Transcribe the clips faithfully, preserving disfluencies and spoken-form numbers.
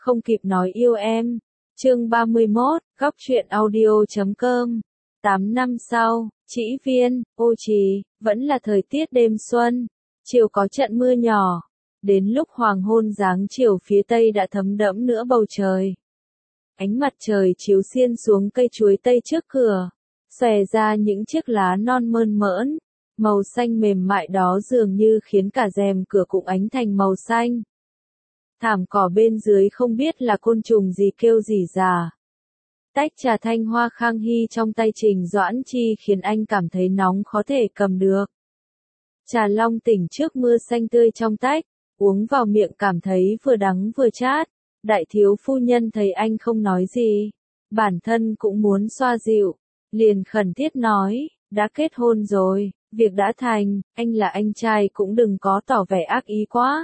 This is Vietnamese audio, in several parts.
không kịp nói yêu em. Chương ba mươi mốt, góc truyện audio chấm com. tám năm sau, Trĩ Viên, Ô Trì, vẫn là thời tiết đêm xuân, chiều có trận mưa nhỏ. Đến lúc hoàng hôn dáng chiều phía tây đã thấm đẫm nửa bầu trời. Ánh mặt trời chiếu xiên xuống cây chuối tây trước cửa, xòe ra những chiếc lá non mơn mởn, màu xanh mềm mại đó dường như khiến cả rèm cửa cũng ánh thành màu xanh. Thảm cỏ bên dưới không biết là côn trùng gì kêu rỉ rả. Tách trà thanh hoa khang hy trong tay Trình Doãn Chi khiến anh cảm thấy nóng khó thể cầm được. Trà long tỉnh trước mưa xanh tươi trong tách, uống vào miệng cảm thấy vừa đắng vừa chát. Đại thiếu phu nhân thấy anh không nói gì, bản thân cũng muốn xoa dịu, liền khẩn thiết nói, đã kết hôn rồi, việc đã thành, anh là anh trai cũng đừng có tỏ vẻ ác ý quá.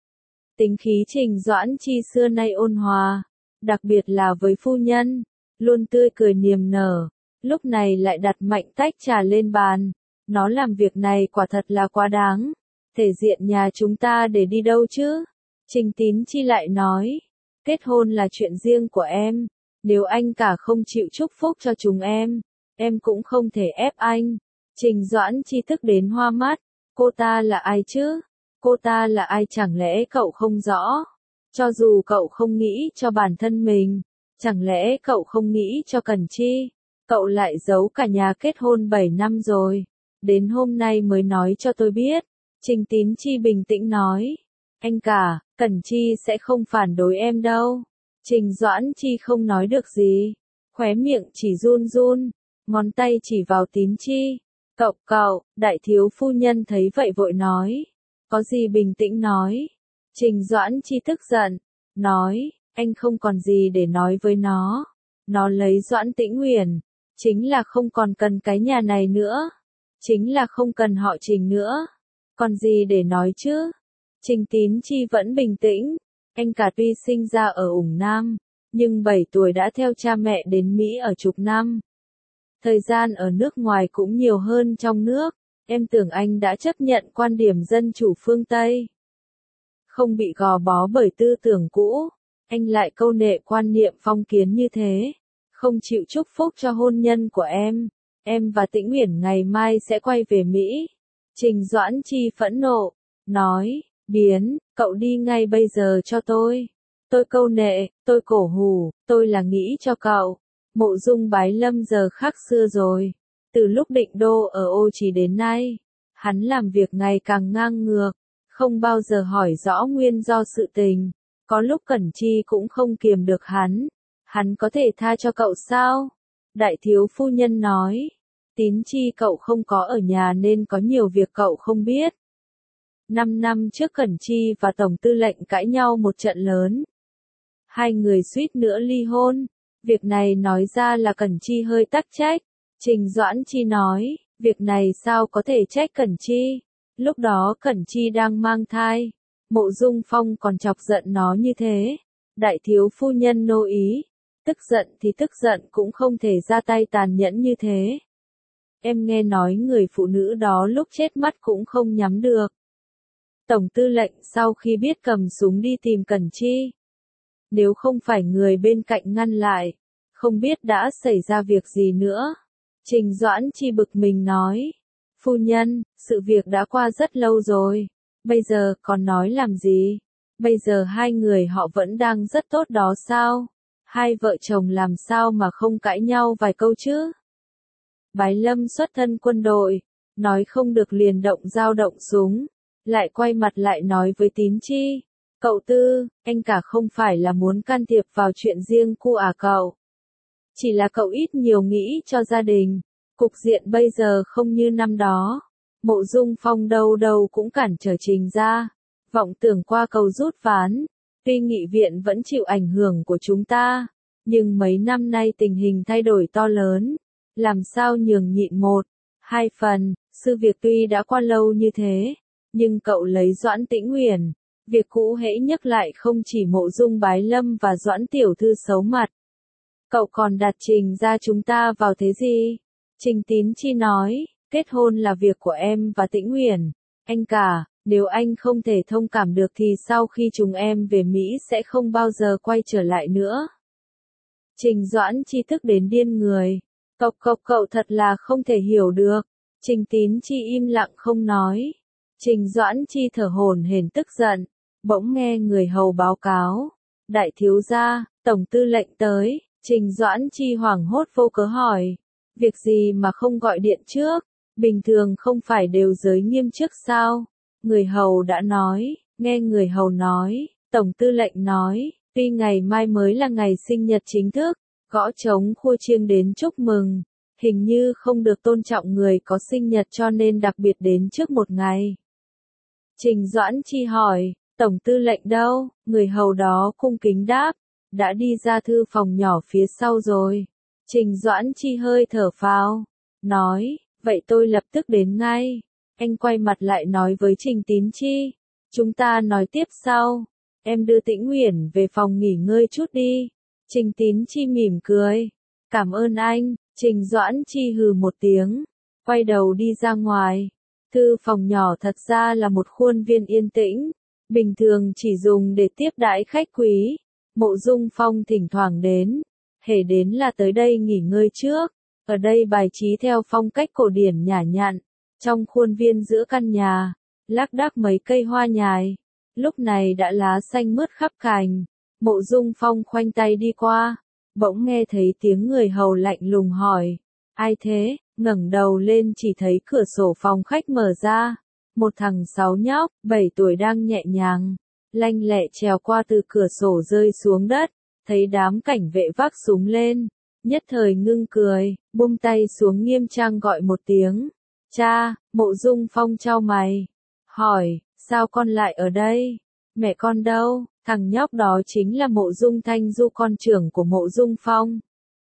Tính khí Trình Doãn Chi xưa nay ôn hòa, đặc biệt là với phu nhân, luôn tươi cười niềm nở, lúc này lại đặt mạnh tách trà lên bàn, nó làm việc này quả thật là quá đáng, thể diện nhà chúng ta để đi đâu chứ? Trình Tín Chi lại nói, kết hôn là chuyện riêng của em, nếu anh cả không chịu chúc phúc cho chúng em, em cũng không thể ép anh. Trình Doãn Chi tức đến hoa mắt, cô ta là ai chứ? Cô ta là ai chẳng lẽ cậu không rõ? Cho dù cậu không nghĩ cho bản thân mình, chẳng lẽ cậu không nghĩ cho Cẩn Chi? Cậu lại giấu cả nhà kết hôn bảy năm rồi, đến hôm nay mới nói cho tôi biết. Trình Tín Chi bình tĩnh nói, anh cả, Cẩn Chi sẽ không phản đối em đâu. Trình Doãn Chi không nói được gì, khóe miệng chỉ run run, ngón tay chỉ vào Tín Chi. Cậu, cậu, đại thiếu phu nhân thấy vậy vội nói, có gì bình tĩnh nói. Trình Doãn Chi tức giận, nói, anh không còn gì để nói với nó. Nó lấy Doãn Tĩnh Uyển, chính là không còn cần cái nhà này nữa, chính là không cần họ Trình nữa. Còn gì để nói chứ? Trình Tín Chi vẫn bình tĩnh, anh cả tuy sinh ra ở Ủng Nam, nhưng bảy tuổi đã theo cha mẹ đến Mỹ ở chục năm. Thời gian ở nước ngoài cũng nhiều hơn trong nước, em tưởng anh đã chấp nhận quan điểm dân chủ phương Tây. Không bị gò bó bởi tư tưởng cũ, anh lại câu nệ quan niệm phong kiến như thế, không chịu chúc phúc cho hôn nhân của em. Em và Tĩnh Uyển ngày mai sẽ quay về Mỹ. Trình Doãn Chi phẫn nộ, nói, biến, cậu đi ngay bây giờ cho tôi. Tôi câu nệ, tôi cổ hủ, tôi là nghĩ cho cậu. Mộ Dung Bái Lâm giờ khác xưa rồi. Từ lúc định đô ở Ô Trì đến nay, hắn làm việc ngày càng ngang ngược, không bao giờ hỏi rõ nguyên do sự tình. Có lúc Cẩn Chi cũng không kiềm được hắn. Hắn có thể tha cho cậu sao? Đại thiếu phu nhân nói, Tín Chi cậu không có ở nhà nên có nhiều việc cậu không biết. Năm năm trước Cẩn Chi và Tổng tư lệnh cãi nhau một trận lớn. Hai người suýt nữa ly hôn. Việc này nói ra là Cẩn Chi hơi tắc trách. Trình Doãn Chi nói, việc này sao có thể trách Cẩn Chi? Lúc đó Cẩn Chi đang mang thai. Mộ Dung Phong còn chọc giận nó như thế. Đại thiếu phu nhân nô ý. Tức giận thì tức giận cũng không thể ra tay tàn nhẫn như thế. Em nghe nói người phụ nữ đó lúc chết mắt cũng không nhắm được. Tổng tư lệnh sau khi biết cầm súng đi tìm Cẩn Chi. Nếu không phải người bên cạnh ngăn lại, không biết đã xảy ra việc gì nữa. Trình Doãn Chi bực mình nói, phu nhân, sự việc đã qua rất lâu rồi, bây giờ còn nói làm gì? Bây giờ hai người họ vẫn đang rất tốt đó sao? Hai vợ chồng làm sao mà không cãi nhau vài câu chứ? Bái Lâm xuất thân quân đội, nói không được liền động dao động súng, lại quay mặt lại nói với Tín Chi, cậu Tư, anh cả không phải là muốn can thiệp vào chuyện riêng của à cậu. Chỉ là cậu ít nhiều nghĩ cho gia đình, cục diện bây giờ không như năm đó. Mộ Dung Phong đâu đâu cũng cản trở Trình ra, vọng tưởng qua cầu rút ván. Tuy nghị viện vẫn chịu ảnh hưởng của chúng ta, nhưng mấy năm nay tình hình thay đổi to lớn. Làm sao nhường nhịn một, hai phần, sự việc tuy đã qua lâu như thế, nhưng cậu lấy Doãn Tĩnh Uyển, việc cũ hễ nhắc lại không chỉ Mộ Dung Bái Lâm và Doãn tiểu thư xấu mặt. Cậu còn đặt Trình ra chúng ta vào thế gì? Trình Tín Chi nói, kết hôn là việc của em và Tĩnh Uyển, anh cả, Nếu anh không thể thông cảm được thì sau khi chúng em về Mỹ sẽ không bao giờ quay trở lại nữa. Trình Doãn Chi tức đến điên người. Cộc cộc cậu thật là không thể hiểu được. Trình Tín Chi im lặng không nói. Trình Doãn Chi thở hổn hển tức giận. Bỗng nghe người hầu báo cáo. Đại thiếu gia, tổng tư lệnh tới. Trình Doãn Chi hoảng hốt vô cớ hỏi. Việc gì mà không gọi điện trước? Bình thường không phải đều giới nghiêm trước sao? Người hầu đã nói, nghe người hầu nói, tổng tư lệnh nói, tuy ngày mai mới là ngày sinh nhật chính thức, gõ trống khua chiêng đến chúc mừng, hình như không được tôn trọng người có sinh nhật cho nên đặc biệt đến trước một ngày. Trình Doãn Chi hỏi, tổng tư lệnh đâu? Người hầu đó cung kính đáp, đã đi ra thư phòng nhỏ phía sau rồi. Trình Doãn Chi hơi thở phào, nói, vậy tôi lập tức đến ngay. Anh quay mặt lại nói với Trình Tín Chi, chúng ta nói tiếp sau, em đưa Tĩnh Uyển về phòng nghỉ ngơi chút đi. Trình Tín Chi mỉm cười, cảm ơn anh. Trình Doãn Chi hừ một tiếng, quay đầu đi ra ngoài. Thư phòng nhỏ thật ra là một khuôn viên yên tĩnh, bình thường chỉ dùng để tiếp đãi khách quý. Mộ Dung Phong thỉnh thoảng đến, hễ đến là tới đây nghỉ ngơi trước. Ở đây bài trí theo phong cách cổ điển nhã nhặn. Trong khuôn viên giữa căn nhà, lác đác mấy cây hoa nhài, lúc này đã lá xanh mướt khắp cành. Mộ Dung Phong khoanh tay đi qua, bỗng nghe thấy tiếng người hầu lạnh lùng hỏi, ai thế? Ngẩng đầu lên chỉ thấy cửa sổ phòng khách mở ra, một thằng sáu nhóc, bảy tuổi đang nhẹ nhàng, lanh lẹ trèo qua từ cửa sổ rơi xuống đất, thấy đám cảnh vệ vác súng lên, nhất thời ngưng cười, buông tay xuống nghiêm trang gọi một tiếng. Cha. Mộ Dung Phong chau mày, hỏi, sao con lại ở đây? Mẹ con đâu? Thằng nhóc đó chính là Mộ Dung Thanh Du, con trưởng của Mộ Dung Phong.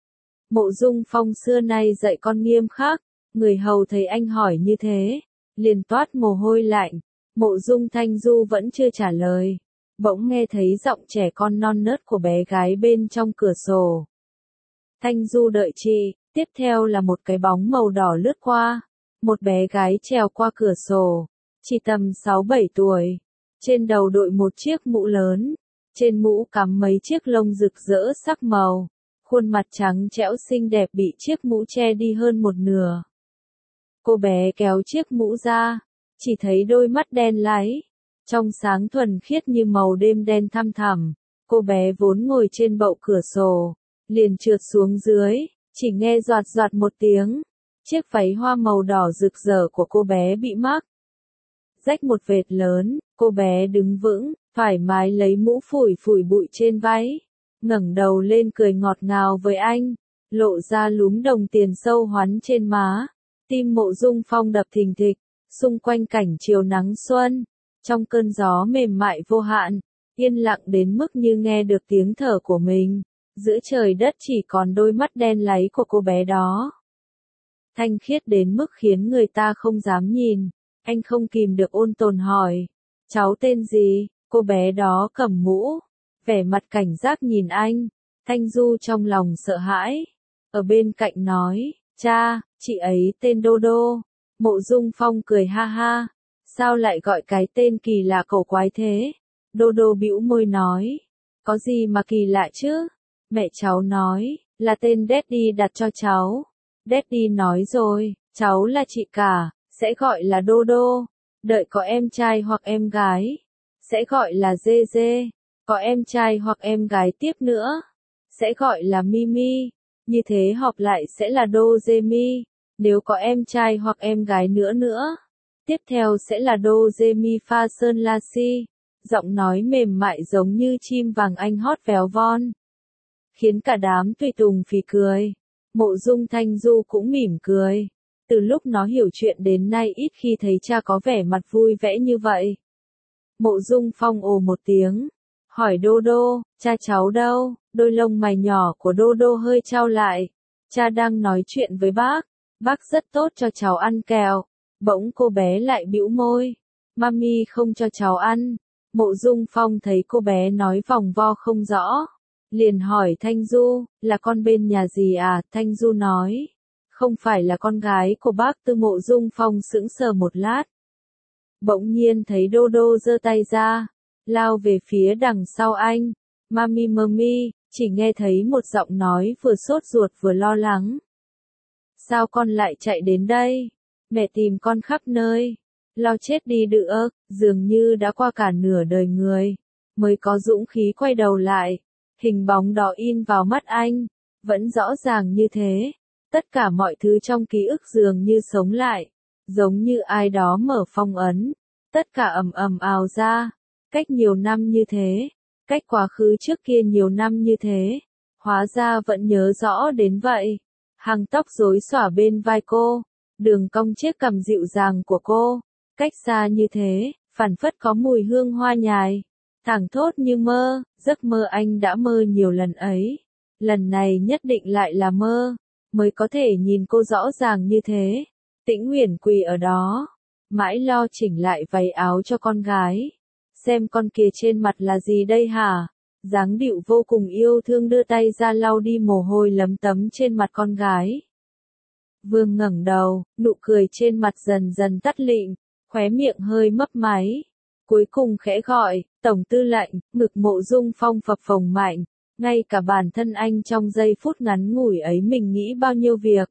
Mộ Dung Phong xưa nay dạy con nghiêm khắc, người hầu thấy anh hỏi như thế, liền toát mồ hôi lạnh. Mộ Dung Thanh Du vẫn chưa trả lời, bỗng nghe thấy giọng trẻ con non nớt của bé gái bên trong cửa sổ. Thanh Du đợi chị. Tiếp theo là một cái bóng màu đỏ lướt qua. Một bé gái trèo qua cửa sổ, chỉ tầm sáu bảy tuổi, trên đầu đội một chiếc mũ lớn, trên mũ cắm mấy chiếc lông rực rỡ sắc màu, khuôn mặt trắng trẻo xinh đẹp bị chiếc mũ che đi hơn một nửa. Cô bé kéo chiếc mũ ra, chỉ thấy đôi mắt đen láy, trong sáng thuần khiết như màu đêm đen thăm thẳm. Cô bé vốn ngồi trên bậu cửa sổ, liền trượt xuống dưới, chỉ nghe doạt doạt một tiếng. Chiếc váy hoa màu đỏ rực rỡ của cô bé bị mắc rách một vệt lớn, cô bé đứng vững, thoải mái lấy mũ phủi phủi bụi trên váy, ngẩng đầu lên cười ngọt ngào với anh, lộ ra lúm đồng tiền sâu hoắn trên má. Tim Mộ Dung Phong đập thình thịch, xung quanh cảnh chiều nắng xuân, trong cơn gió mềm mại vô hạn, yên lặng đến mức như nghe được tiếng thở của mình, giữa trời đất chỉ còn đôi mắt đen láy của cô bé đó. Thanh khiết đến mức khiến người ta không dám nhìn, anh không kìm được ôn tồn hỏi, cháu tên gì? Cô bé đó cầm mũ, vẻ mặt cảnh giác nhìn anh. Thanh Du trong lòng sợ hãi, ở bên cạnh nói, cha, chị ấy tên Đô Đô. Mộ Dung Phong cười ha ha, sao lại gọi cái tên kỳ lạ cổ quái thế? Đô Đô bĩu môi nói, có gì mà kỳ lạ chứ? Mẹ cháu nói, là tên Daddy đặt cho cháu. Daddy nói rồi, cháu là chị cả, sẽ gọi là Đô Đô. Đợi có em trai hoặc em gái, sẽ gọi là Dê Dê. Có em trai hoặc em gái tiếp nữa, sẽ gọi là Mimi. Như thế hợp lại sẽ là Đô Dê Mi. Nếu có em trai hoặc em gái nữa nữa, tiếp theo sẽ là Đô Dê Mi Fa Sơn La Si. Giọng nói mềm mại giống như chim vàng anh hót véo von, khiến cả đám tùy tùng phì cười. Mộ Dung Thanh Du cũng mỉm cười. Từ lúc nó hiểu chuyện đến nay ít khi thấy cha có vẻ mặt vui vẻ như vậy. Mộ Dung Phong ồ một tiếng, hỏi Đô Đô, cha cháu đâu? Đôi lông mày nhỏ của Đô Đô hơi chau lại. Cha đang nói chuyện với bác, bác rất tốt cho cháu ăn kẹo. Bỗng cô bé lại bĩu môi, mami không cho cháu ăn. Mộ Dung Phong thấy cô bé nói vòng vo không rõ, liền hỏi Thanh Du, là con bên nhà gì à? Thanh Du nói, không phải là con gái của bác Tư. Mộ Dung Phong sững sờ một lát, Bỗng nhiên thấy Đô Đô giơ tay ra, lao về phía đằng sau anh. Mami mami, chỉ nghe thấy một giọng nói vừa sốt ruột vừa lo lắng. Sao con lại chạy đến đây? Mẹ tìm con khắp nơi. Lo chết đi được, dường như đã qua cả nửa đời người, mới có dũng khí quay đầu lại. Hình bóng đó in vào mắt anh, vẫn rõ ràng như thế. Tất cả mọi thứ trong ký ức dường như sống lại, giống như ai đó mở phong ấn. Tất cả ầm ầm ào ra, cách nhiều năm như thế, cách quá khứ trước kia nhiều năm như thế, hóa ra vẫn nhớ rõ đến vậy. Hàng tóc rối xõa bên vai cô, đường cong chiếc cằm dịu dàng của cô, cách xa như thế, phảng phất có mùi hương hoa nhài, thảng thốt như mơ, giấc mơ anh đã mơ nhiều lần ấy. Lần này nhất định lại là mơ, mới có thể nhìn cô rõ ràng như thế. Tĩnh Uyển quỳ ở đó, mãi lo chỉnh lại váy áo cho con gái. Xem con kia trên mặt là gì đây hả? Dáng điệu vô cùng yêu thương đưa tay ra lau đi mồ hôi lấm tấm trên mặt con gái. Vương ngẩng đầu, nụ cười trên mặt dần dần tắt lịm, khóe miệng hơi mấp máy. Cuối cùng khẽ gọi, Tổng tư lệnh, ngực Mộ Dung Phong phập phồng mạnh. Ngay cả bản thân anh trong giây phút ngắn ngủi ấy mình nghĩ bao nhiêu việc.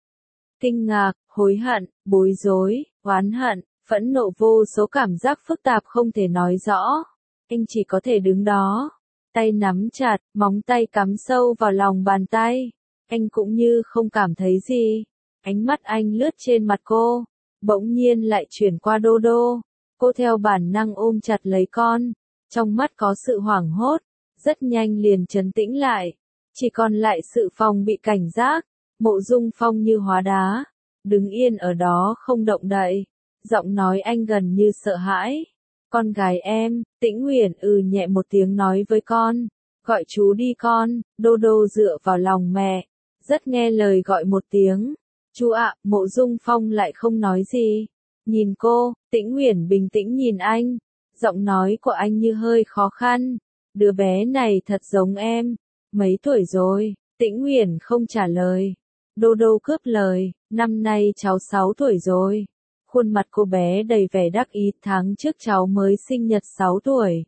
Kinh ngạc, hối hận, bối rối, oán hận, phẫn nộ, vô số cảm giác phức tạp không thể nói rõ. Anh chỉ có thể đứng đó, tay nắm chặt, móng tay cắm sâu vào lòng bàn tay. Anh cũng như không cảm thấy gì. Ánh mắt anh lướt trên mặt cô, bỗng nhiên lại chuyển qua Đô Đô. Cô theo bản năng ôm chặt lấy con, trong mắt có sự hoảng hốt, rất nhanh liền trấn tĩnh lại. Chỉ còn lại sự phòng bị cảnh giác. Mộ Dung Phong như hóa đá, đứng yên ở đó không động đậy. Giọng nói anh gần như sợ hãi. Con gái em, Tĩnh Uyển ừ nhẹ một tiếng nói với con. Gọi chú đi con. Đô Đô dựa vào lòng mẹ, rất nghe lời gọi một tiếng. Chú ạ. Mộ Dung Phong lại không nói gì. Nhìn cô, Tĩnh Uyển bình tĩnh nhìn anh. Giọng nói của anh như hơi khó khăn. Đứa bé này thật giống em. Mấy tuổi rồi? Tĩnh Uyển không trả lời. Đô Đô cướp lời, năm nay cháu sáu tuổi rồi. Khuôn mặt cô bé đầy vẻ đắc ý, tháng trước cháu mới sinh nhật sáu tuổi.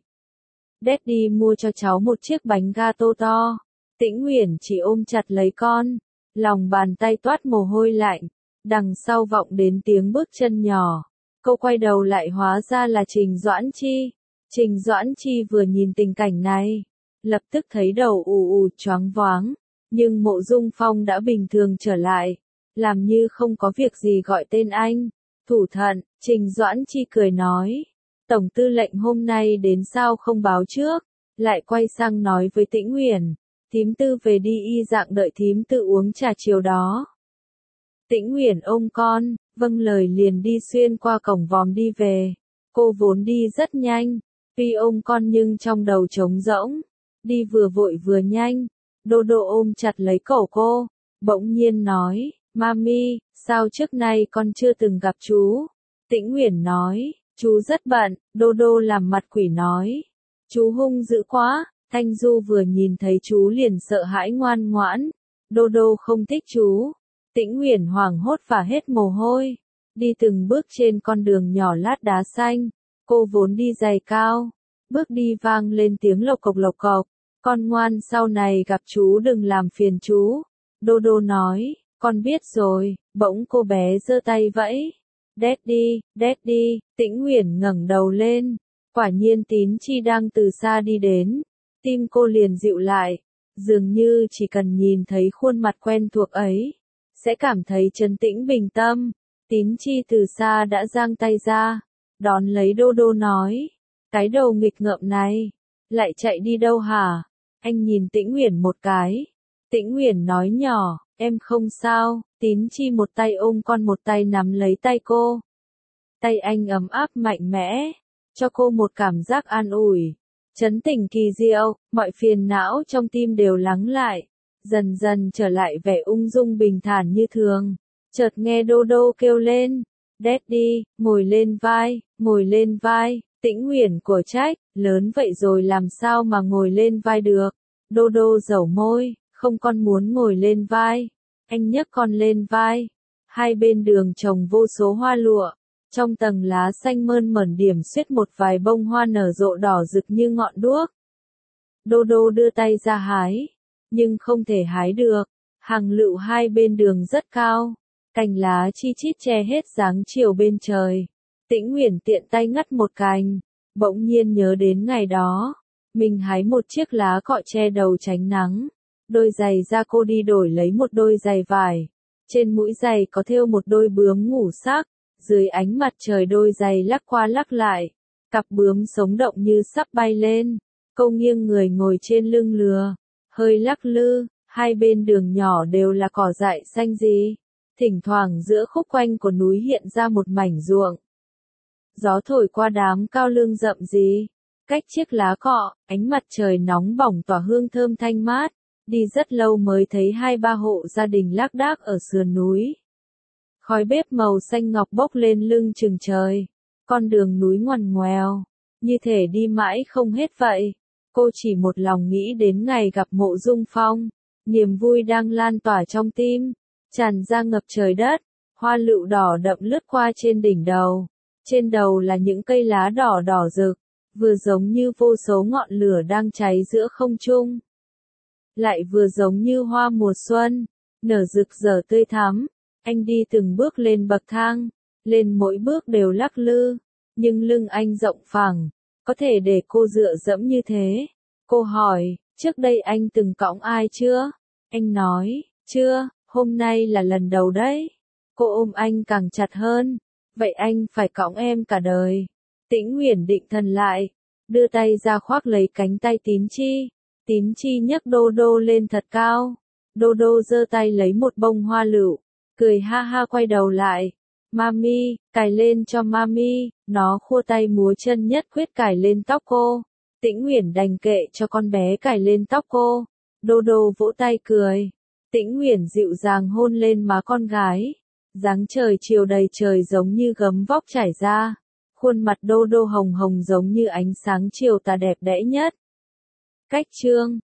Daddy mua cho cháu một chiếc bánh gato to. Tĩnh Uyển chỉ ôm chặt lấy con, lòng bàn tay toát mồ hôi lạnh, đằng sau vọng đến tiếng bước chân nhỏ. Cô quay đầu lại hóa ra là Trình Doãn Chi. Trình Doãn Chi vừa nhìn tình cảnh này, lập tức thấy đầu ù ù choáng váng. Nhưng Mộ Dung Phong đã bình thường trở lại, làm như không có việc gì gọi tên anh. Thủ thận, Trình Doãn Chi cười nói. Tổng tư lệnh hôm nay đến sao không báo trước, lại quay sang nói với Tĩnh Uyển. Thím tư về đi, y dạng đợi thím tư uống trà chiều đó. Tĩnh Uyển ôm con, vâng lời liền đi xuyên qua cổng vòm đi về. Cô vốn đi rất nhanh, tuy ôm con nhưng trong đầu trống rỗng, đi vừa vội vừa nhanh. Đô Đô ôm chặt lấy cổ cô, bỗng nhiên nói, Mami, sao trước nay con chưa từng gặp chú? Tĩnh Uyển nói, chú rất bận. Đô Đô làm mặt quỷ nói, chú hung dữ quá. Thanh Du vừa nhìn thấy chú liền sợ hãi ngoan ngoãn. Đô Đô không thích chú. Tĩnh Uyển hoảng hốt và hết mồ hôi, đi từng bước trên con đường nhỏ lát đá xanh. Cô vốn đi giày cao, bước đi vang lên tiếng lộc cộc lộc cộc. Con ngoan, sau này gặp chú đừng làm phiền chú. Đô Đô nói, con biết rồi. Bỗng cô bé giơ tay vẫy. Daddy, Daddy. Tĩnh Uyển ngẩng đầu lên, quả nhiên Tín Chi đang từ xa đi đến. Tim cô liền dịu lại, dường như chỉ cần nhìn thấy khuôn mặt quen thuộc ấy, sẽ cảm thấy trấn tĩnh bình tâm. Tín Chi từ xa đã giang tay ra, đón lấy Đô Đô nói, cái đầu nghịch ngợm này, lại chạy đi đâu hả? Anh nhìn Tĩnh Uyển một cái. Tĩnh Uyển nói nhỏ, em không sao. Tín Chi một tay ôm con một tay nắm lấy tay cô. Tay anh ấm áp mạnh mẽ, cho cô một cảm giác an ủi, trấn tĩnh kỳ diệu, mọi phiền não trong tim đều lắng lại, dần dần trở lại vẻ ung dung bình thản như thường. Chợt nghe Đô Đô kêu lên, Daddy, ngồi lên vai, ngồi lên vai. Tĩnh Uyển của trách, lớn vậy rồi làm sao mà ngồi lên vai được? Đô Đô dẩu môi, không, con muốn ngồi lên vai. Anh nhấc con lên vai. Hai bên đường trồng vô số hoa lụa, Trong tầng lá xanh mơn mởn điểm xuyết một vài bông hoa nở rộ đỏ rực như ngọn đuốc. Đô đô đưa tay ra hái, nhưng không thể hái được. Hàng lựu hai bên đường rất cao, cành lá chi chít che hết dáng chiều bên trời. Tĩnh Uyển tiện tay ngắt một cành, bỗng nhiên nhớ đến ngày đó, mình hái một chiếc lá cọ che đầu tránh nắng. Đôi giày da cô đi đổi lấy một đôi giày vải. Trên mũi giày có thêu một đôi bướm ngũ sắc, dưới ánh mặt trời đôi giày lắc qua lắc lại. Cặp bướm sống động như sắp bay lên. Cô nghiêng người ngồi trên lưng lừa, hơi lắc lư, hai bên đường nhỏ đều là cỏ dại xanh gì. Thỉnh thoảng giữa khúc quanh của núi hiện ra một mảnh ruộng. Gió thổi qua đám cao lương rậm gì. Cách chiếc lá cọ, ánh mặt trời nóng bỏng tỏa hương thơm thanh mát. Đi rất lâu mới thấy hai ba hộ gia đình lác đác ở sườn núi. Khói bếp màu xanh ngọc bốc lên lưng chừng trời. Con đường núi ngoằn ngoèo, như thể đi mãi không hết vậy. Cô chỉ một lòng nghĩ đến ngày gặp Mộ Dung Phong. Niềm vui đang lan tỏa trong tim, tràn ra ngập trời đất. Hoa lựu đỏ đậm lướt qua trên đỉnh đầu. Trên đầu là những cây lá đỏ đỏ rực, vừa giống như vô số ngọn lửa đang cháy giữa không trung. Lại vừa giống như hoa mùa xuân, nở rực rỡ tươi thắm. Anh đi từng bước lên bậc thang, lên mỗi bước đều lắc lư, nhưng lưng anh rộng phẳng, có thể để cô dựa dẫm như thế. Cô hỏi, trước đây anh từng cõng ai chưa? Anh nói, chưa, hôm nay là lần đầu đấy. Cô ôm anh càng chặt hơn, vậy anh phải cõng em cả đời. Tĩnh Uyển định thần lại, đưa tay ra khoác lấy cánh tay Tín Chi. Tín Chi nhấc Đô Đô lên thật cao. Đô Đô giơ tay lấy một bông hoa lựu, cười ha ha quay đầu lại. Mami, cài lên cho mami. Nó khua tay múa chân nhất quyết cài lên tóc cô. Tĩnh Uyển đành kệ cho con bé cài lên tóc cô. Đô Đô vỗ tay cười. Tĩnh Uyển dịu dàng hôn lên má con gái. Dáng trời chiều đầy trời giống như gấm vóc trải ra. Khuôn mặt Đô Đô hồng hồng giống như ánh sáng chiều tà đẹp đẽ nhất. Cách chương